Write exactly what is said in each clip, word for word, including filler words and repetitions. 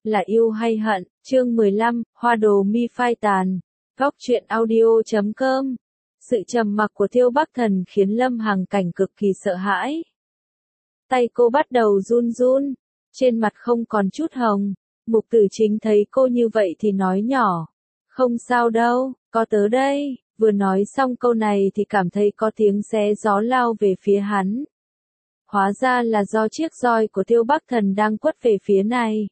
là yêu hay hận, chương mười lăm, hoa đồ mi phai tàn, góc truyện audio chấm com. Sự trầm mặc của Tiêu Bắc Thần khiến Lâm Hằng Cảnh cực kỳ sợ hãi. Tay cô bắt đầu run run, trên mặt không còn chút hồng. Mục Tử Chính thấy cô như vậy thì nói nhỏ, không sao đâu, có tớ đây. Vừa nói xong câu này thì cảm thấy có tiếng xé gió lao về phía hắn. Hóa ra là do chiếc roi của Tiêu Bắc Thần đang quất về phía này.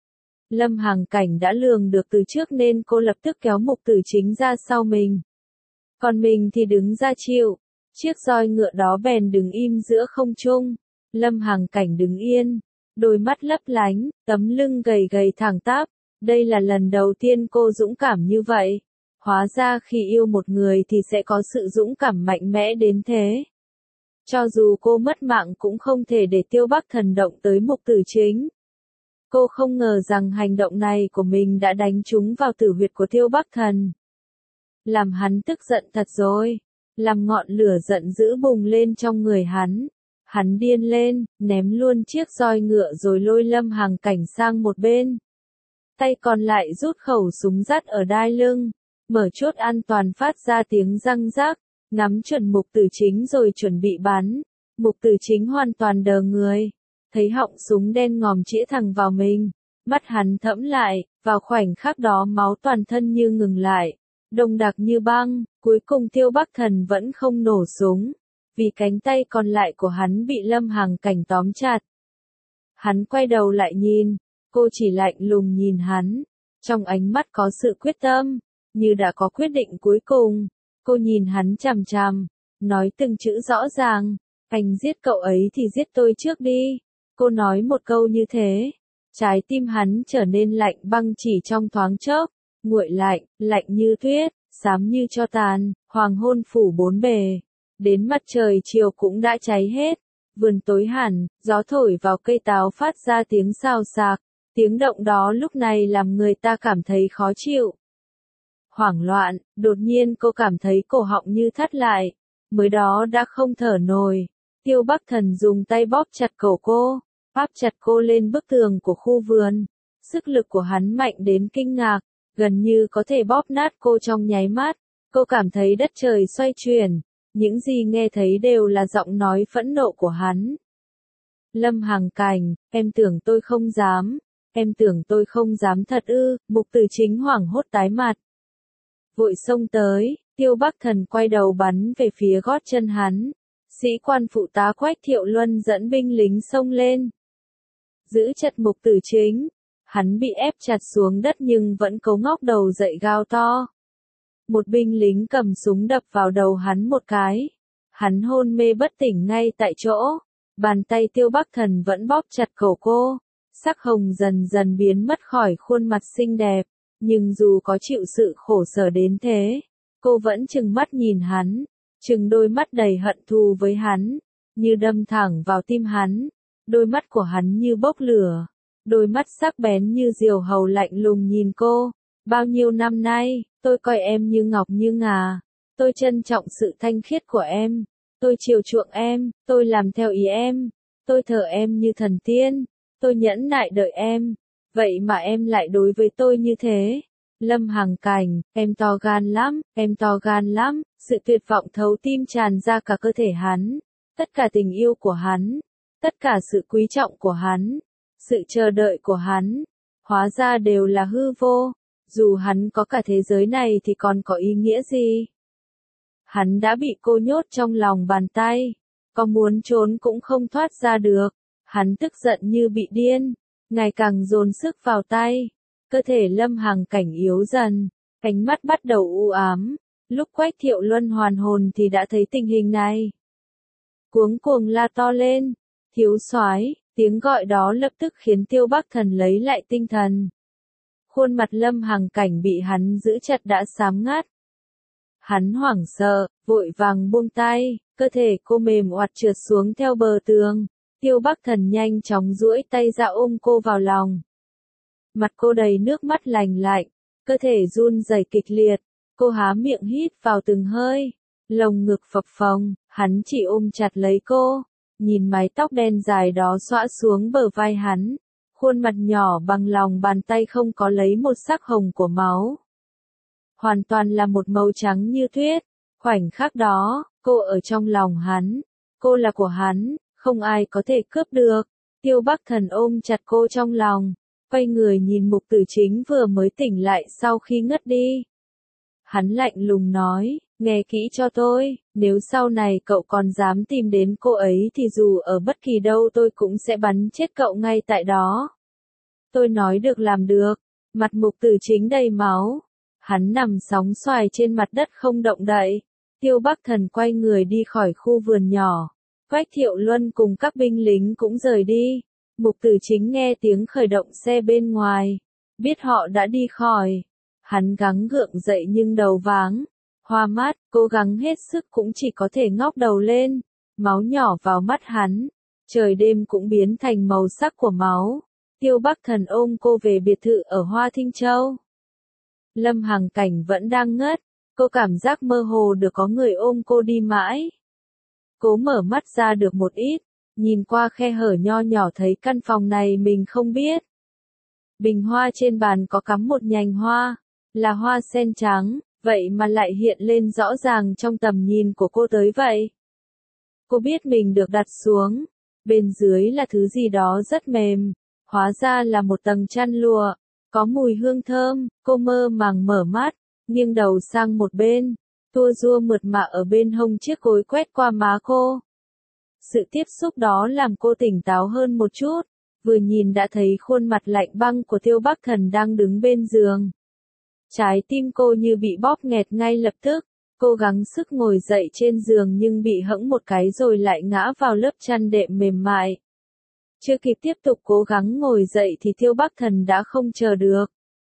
Lâm Hằng Cảnh đã lường được từ trước nên cô lập tức kéo Mục Tử Chính ra sau mình. Còn mình thì đứng ra chịu. Chiếc roi ngựa đó bèn đứng im giữa không trung. Lâm Hằng Cảnh đứng yên, đôi mắt lấp lánh, tấm lưng gầy gầy thẳng tắp. Đây là lần đầu tiên cô dũng cảm như vậy. Hóa ra khi yêu một người thì sẽ có sự dũng cảm mạnh mẽ đến thế. Cho dù cô mất mạng cũng không thể để Tiêu Bắc Thần động tới Mục Tử Chính. Cô không ngờ rằng hành động này của mình đã đánh trúng vào tử huyệt của Tiêu Bắc Thần. Làm hắn tức giận thật rồi. Làm ngọn lửa giận dữ bùng lên trong người hắn. Hắn điên lên, ném luôn chiếc roi ngựa rồi lôi Lâm Hằng Cảnh sang một bên. Tay còn lại rút khẩu súng dắt ở đai lưng. Mở chốt an toàn phát ra tiếng răng rắc. Ngắm chuẩn Mục Tử Chính rồi chuẩn bị bắn. Mục Tử Chính hoàn toàn đờ người. Thấy họng súng đen ngòm chĩa thẳng vào mình. Mắt hắn thẫm lại, vào khoảnh khắc đó máu toàn thân như ngừng lại. Đông đặc như băng, cuối cùng Tiêu Bắc Thần vẫn không nổ súng. Vì cánh tay còn lại của hắn bị Lâm Hằng Cảnh tóm chặt. Hắn quay đầu lại nhìn, cô chỉ lạnh lùng nhìn hắn. Trong ánh mắt có sự quyết tâm, như đã có quyết định cuối cùng. Cô nhìn hắn chằm chằm, nói từng chữ rõ ràng, anh giết cậu ấy thì giết tôi trước đi. Cô nói một câu như thế, trái tim hắn trở nên lạnh băng chỉ trong thoáng chốc, nguội lạnh, lạnh như tuyết, xám như tro tàn, hoàng hôn phủ bốn bề. Đến mặt trời chiều cũng đã cháy hết, vườn tối hẳn, gió thổi vào cây táo phát ra tiếng xào xạc, tiếng động đó lúc này làm người ta cảm thấy khó chịu. Hoảng loạn, đột nhiên cô cảm thấy cổ họng như thắt lại, mới đó đã không thở nổi. Tiêu Bắc Thần dùng tay bóp chặt cổ cô, áp chặt cô lên bức tường của khu vườn. Sức lực của hắn mạnh đến kinh ngạc, gần như có thể bóp nát cô trong nháy mắt. Cô cảm thấy đất trời xoay chuyển, những gì nghe thấy đều là giọng nói phẫn nộ của hắn. Lâm Hằng Cảnh, em tưởng tôi không dám, em tưởng tôi không dám thật ư? Mục Tử Chính hoảng hốt tái mặt. Vội xông tới, Tiêu Bắc Thần quay đầu bắn về phía gót chân hắn. Sĩ quan phụ tá Quách Thiệu Luân dẫn binh lính xông lên. Giữ chặt Mục Tử Chính. Hắn bị ép chặt xuống đất nhưng vẫn cố ngóc đầu dậy gào to. Một binh lính cầm súng đập vào đầu hắn một cái. Hắn hôn mê bất tỉnh ngay tại chỗ. Bàn tay Tiêu Bắc Thần vẫn bóp chặt cổ cô. Sắc hồng dần dần biến mất khỏi khuôn mặt xinh đẹp. Nhưng dù có chịu sự khổ sở đến thế, cô vẫn trừng mắt nhìn hắn, trừng đôi mắt đầy hận thù với hắn, như đâm thẳng vào tim hắn. Đôi mắt của hắn như bốc lửa, đôi mắt sắc bén như diều hầu lạnh lùng nhìn cô. Bao nhiêu năm nay, tôi coi em như ngọc như ngà, tôi trân trọng sự thanh khiết của em, tôi chiều chuộng em, tôi làm theo ý em, tôi thờ em như thần tiên, tôi nhẫn nại đợi em. Vậy mà em lại đối với tôi như thế. Lâm Hằng Cảnh, em to gan lắm, em to gan lắm. Sự tuyệt vọng thấu tim tràn ra cả cơ thể hắn. Tất cả tình yêu của hắn. Tất cả sự quý trọng của hắn. Sự chờ đợi của hắn. Hóa ra đều là hư vô. Dù hắn có cả thế giới này thì còn có ý nghĩa gì? Hắn đã bị cô nhốt trong lòng bàn tay. Có muốn trốn cũng không thoát ra được. Hắn tức giận như bị điên. Ngày càng dồn sức vào tay, cơ thể Lâm Hằng Cảnh yếu dần, ánh mắt bắt đầu u ám. Lúc Quách Thiệu Luân hoàn hồn thì đã thấy tình hình này. Cuống cuồng la to lên, thiếu soái, tiếng gọi đó lập tức khiến Tiêu Bắc Thần lấy lại tinh thần. Khuôn mặt Lâm Hằng Cảnh bị hắn giữ chặt đã xám ngắt. Hắn hoảng sợ, vội vàng buông tay, cơ thể cô mềm oặt trượt xuống theo bờ tường. Tiêu Bắc Thần nhanh chóng duỗi tay ra ôm cô vào lòng. Mặt cô đầy nước mắt lành lạnh, cơ thể run rẩy kịch liệt, cô há miệng hít vào từng hơi, lồng ngực phập phồng, hắn chỉ ôm chặt lấy cô, nhìn mái tóc đen dài đó xõa xuống bờ vai hắn, Khuôn mặt nhỏ bằng lòng bàn tay không có lấy một sắc hồng của máu. Hoàn toàn là một màu trắng như tuyết. Khoảnh khắc đó, cô ở trong lòng hắn. Cô là của hắn, không ai có thể cướp được. Tiêu Bắc Thần ôm chặt cô trong lòng, quay người nhìn Mục Tử Chính vừa mới tỉnh lại sau khi ngất đi. Hắn lạnh lùng nói, nghe kỹ cho tôi, nếu sau này cậu còn dám tìm đến cô ấy thì dù ở bất kỳ đâu tôi cũng sẽ bắn chết cậu ngay tại đó. Tôi nói được làm được, mặt Mục Tử Chính đầy máu. Hắn nằm sóng xoài trên mặt đất không động đậy. Tiêu Bắc Thần quay người đi khỏi khu vườn nhỏ. Quách Thiệu Luân cùng các binh lính cũng rời đi. Mục Tử Chính nghe tiếng khởi động xe bên ngoài. Biết họ đã đi khỏi. Hắn gắng gượng dậy nhưng đầu váng. Hoa mắt, cố gắng hết sức cũng chỉ có thể ngóc đầu lên. Máu nhỏ vào mắt hắn. Trời đêm cũng biến thành màu sắc của máu. Tiêu Bắc Thần ôm cô về biệt thự ở Hoa Thinh Châu. Lâm Hằng Cảnh vẫn đang ngất. Cô cảm giác mơ hồ được có người ôm cô đi mãi. Cố mở mắt ra được một ít, nhìn qua khe hở nho nhỏ thấy căn phòng này mình không biết. Bình hoa trên bàn có cắm một nhành hoa, là hoa sen trắng, vậy mà lại hiện lên rõ ràng trong tầm nhìn của cô tới vậy. Cô biết mình được đặt xuống, bên dưới là thứ gì đó rất mềm, hóa ra là một tầng chăn lụa, có mùi hương thơm, cô mơ màng mở mắt, nghiêng đầu sang một bên. Tua rua mượt mà ở bên hông chiếc gối quét qua má cô. Sự tiếp xúc đó làm cô tỉnh táo hơn một chút, vừa nhìn đã thấy khuôn mặt lạnh băng của Tiêu Bắc Thần đang đứng bên giường. Trái tim cô như bị bóp nghẹt ngay lập tức, cô gắng sức ngồi dậy trên giường nhưng bị hẫng một cái rồi lại ngã vào lớp chăn đệm mềm mại. Chưa kịp tiếp tục cố gắng ngồi dậy thì Tiêu Bắc Thần đã không chờ được.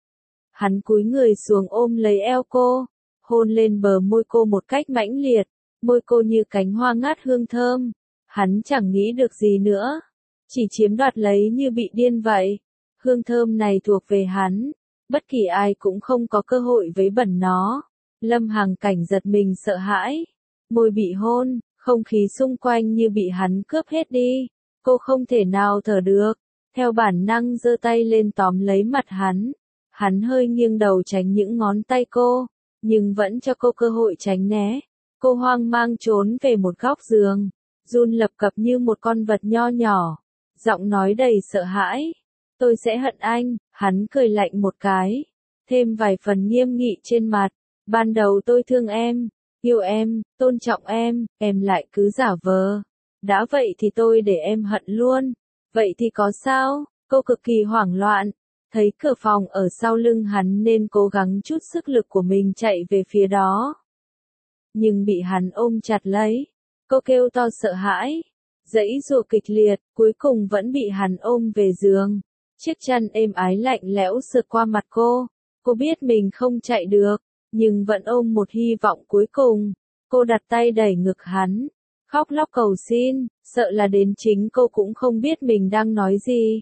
Hắn cúi người xuống ôm lấy eo cô. Hôn lên bờ môi cô một cách mãnh liệt, môi cô như cánh hoa ngát hương thơm. Hắn chẳng nghĩ được gì nữa, chỉ chiếm đoạt lấy như bị điên vậy. Hương thơm này thuộc về hắn, bất kỳ ai cũng không có cơ hội vấy bẩn nó. Lâm Hằng Cảnh giật mình sợ hãi, môi bị hôn, không khí xung quanh như bị hắn cướp hết đi. Cô không thể nào thở được, theo bản năng giơ tay lên tóm lấy mặt hắn. Hắn hơi nghiêng đầu tránh những ngón tay cô, nhưng vẫn cho cô cơ hội tránh né. Cô hoang mang trốn về một góc giường, run lập cập như một con vật nho nhỏ, giọng nói đầy sợ hãi. Tôi sẽ hận anh. Hắn cười lạnh một cái, thêm vài phần nghiêm nghị trên mặt. Ban đầu tôi thương em, yêu em, tôn trọng em, em lại cứ giả vờ. Đã vậy thì tôi để em hận luôn. Vậy thì có sao? Cô cực kỳ hoảng loạn. Thấy cửa phòng ở sau lưng hắn nên cố gắng chút sức lực của mình chạy về phía đó. Nhưng bị hắn ôm chặt lấy. Cô kêu to sợ hãi. Giãy giụa kịch liệt, cuối cùng vẫn bị hắn ôm về giường. Chiếc chăn êm ái lạnh lẽo sượt qua mặt cô. Cô biết mình không chạy được, nhưng vẫn ôm một hy vọng cuối cùng. Cô đặt tay đẩy ngực hắn, khóc lóc cầu xin, sợ là đến chính cô cũng không biết mình đang nói gì.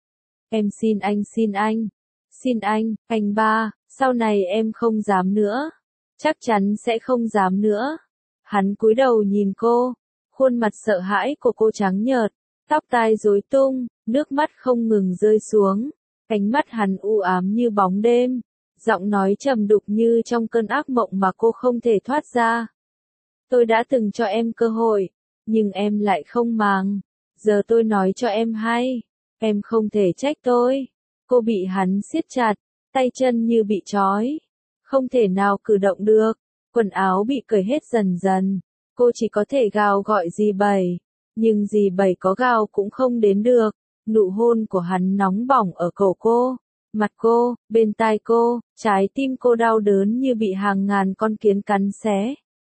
Em xin anh, xin anh, xin anh, anh ba, sau này em không dám nữa. Chắc chắn sẽ không dám nữa. Hắn cúi đầu nhìn cô, khuôn mặt sợ hãi của cô trắng nhợt, tóc tai rối tung, nước mắt không ngừng rơi xuống. Ánh mắt hắn u ám như bóng đêm, giọng nói trầm đục như trong cơn ác mộng mà cô không thể thoát ra. Tôi đã từng cho em cơ hội, nhưng em lại không màng. Giờ tôi nói cho em hay. Em không thể trách tôi. Cô bị hắn siết chặt, tay chân như bị trói. Không thể nào cử động được. Quần áo bị cởi hết dần dần. Cô chỉ có thể gào gọi dì Bảy. Nhưng dì Bảy có gào cũng không đến được. Nụ hôn của hắn nóng bỏng ở cổ cô, mặt cô, bên tai cô, trái tim cô đau đớn như bị hàng ngàn con kiến cắn xé.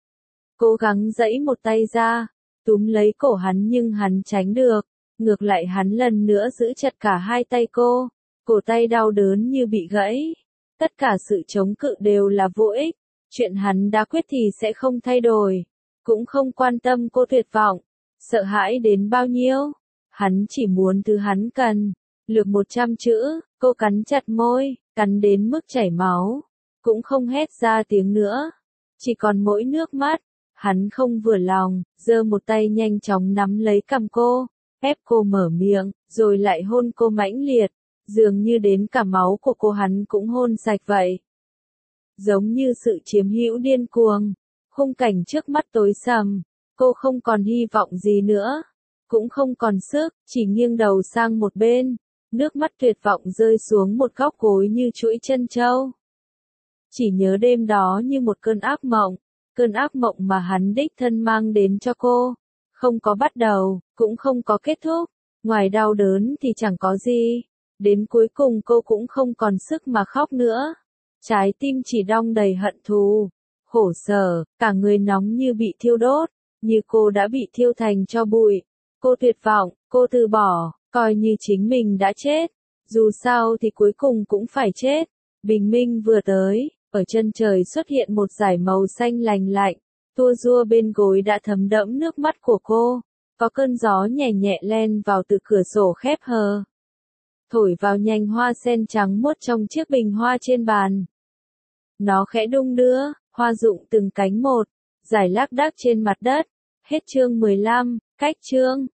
Cố gắng giãy một tay ra, túm lấy cổ hắn nhưng hắn tránh được. Ngược lại hắn lần nữa giữ chặt cả hai tay cô, cổ tay đau đớn như bị gãy. Tất cả sự chống cự đều là vô ích, chuyện hắn đã quyết thì sẽ không thay đổi, cũng không quan tâm cô tuyệt vọng, sợ hãi đến bao nhiêu. Hắn chỉ muốn thứ hắn cần, lược một trăm chữ, cô cắn chặt môi, cắn đến mức chảy máu, cũng không hét ra tiếng nữa, chỉ còn mỗi nước mắt. Hắn không vừa lòng, giơ một tay nhanh chóng nắm lấy cằm cô. ép cô mở miệng, rồi lại hôn cô mãnh liệt, dường như đến cả máu của cô hắn cũng hôn sạch vậy. Giống như sự chiếm hữu điên cuồng, khung cảnh trước mắt tối sầm, cô không còn hy vọng gì nữa, cũng không còn sức, chỉ nghiêng đầu sang một bên, nước mắt tuyệt vọng rơi xuống một góc gối như chuỗi chân trâu. Chỉ nhớ đêm đó như một cơn ác mộng, cơn ác mộng mà hắn đích thân mang đến cho cô, không có bắt đầu, cũng không có kết thúc, ngoài đau đớn thì chẳng có gì, đến cuối cùng cô cũng không còn sức mà khóc nữa. Trái tim chỉ đong đầy hận thù, khổ sở, cả người nóng như bị thiêu đốt, như cô đã bị thiêu thành tro bụi. Cô tuyệt vọng, cô từ bỏ, coi như chính mình đã chết. Dù sao thì cuối cùng cũng phải chết. Bình minh vừa tới, ở chân trời xuất hiện một dải màu xanh lành lạnh, tua rua bên gối đã thấm đẫm nước mắt của cô. Có cơn gió nhẹ nhẹ len vào từ cửa sổ khép hờ, thổi vào nhành hoa sen trắng muốt trong chiếc bình hoa trên bàn. Nó khẽ đung đưa, hoa rụng từng cánh một, rải lác đác trên mặt đất. Hết chương mười lăm, cách chương.